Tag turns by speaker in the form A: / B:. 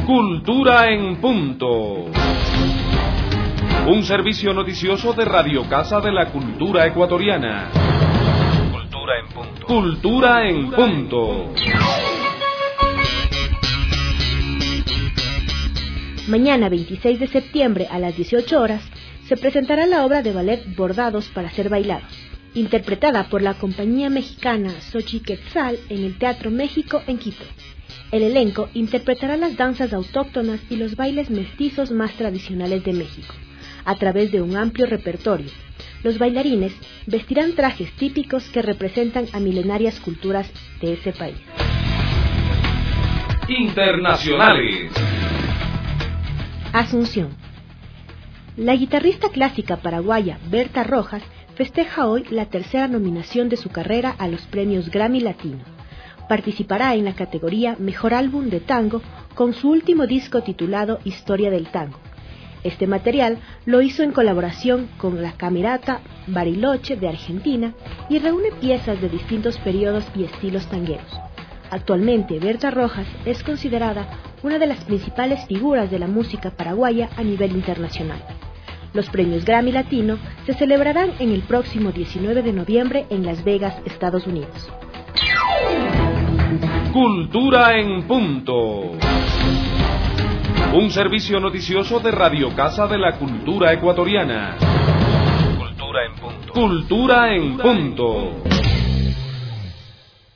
A: Cultura en Punto. Un servicio noticioso de Radio Casa de la Cultura Ecuatoriana.
B: Cultura en Punto.
A: Cultura en Punto.
C: Mañana 26 de septiembre a las 18 horas se presentará la obra de ballet Bordados para ser bailados, interpretada por la compañía mexicana Xochiquetzal en el Teatro México en Quito. El elenco interpretará las danzas autóctonas y los bailes mestizos más tradicionales de México, a través de un amplio repertorio. Los bailarines vestirán trajes típicos que representan a milenarias culturas de ese país.
A: Internacionales.
C: Asunción. La guitarrista clásica paraguaya Berta Rojas festeja hoy la tercera nominación de su carrera a los premios Grammy Latino. Participará en la categoría Mejor Álbum de Tango con su último disco titulado Historia del Tango. Este material lo hizo en colaboración con la Camerata Bariloche de Argentina y reúne piezas de distintos periodos y estilos tangueros. Actualmente, Berta Rojas es considerada una de las principales figuras de la música paraguaya a nivel internacional. Los premios Grammy Latino se celebrarán en el próximo 19 de noviembre en Las Vegas, Estados Unidos.
A: Cultura en Punto. Un servicio noticioso de Radio Casa de la Cultura Ecuatoriana.
B: Cultura en Punto.
A: Cultura en Punto.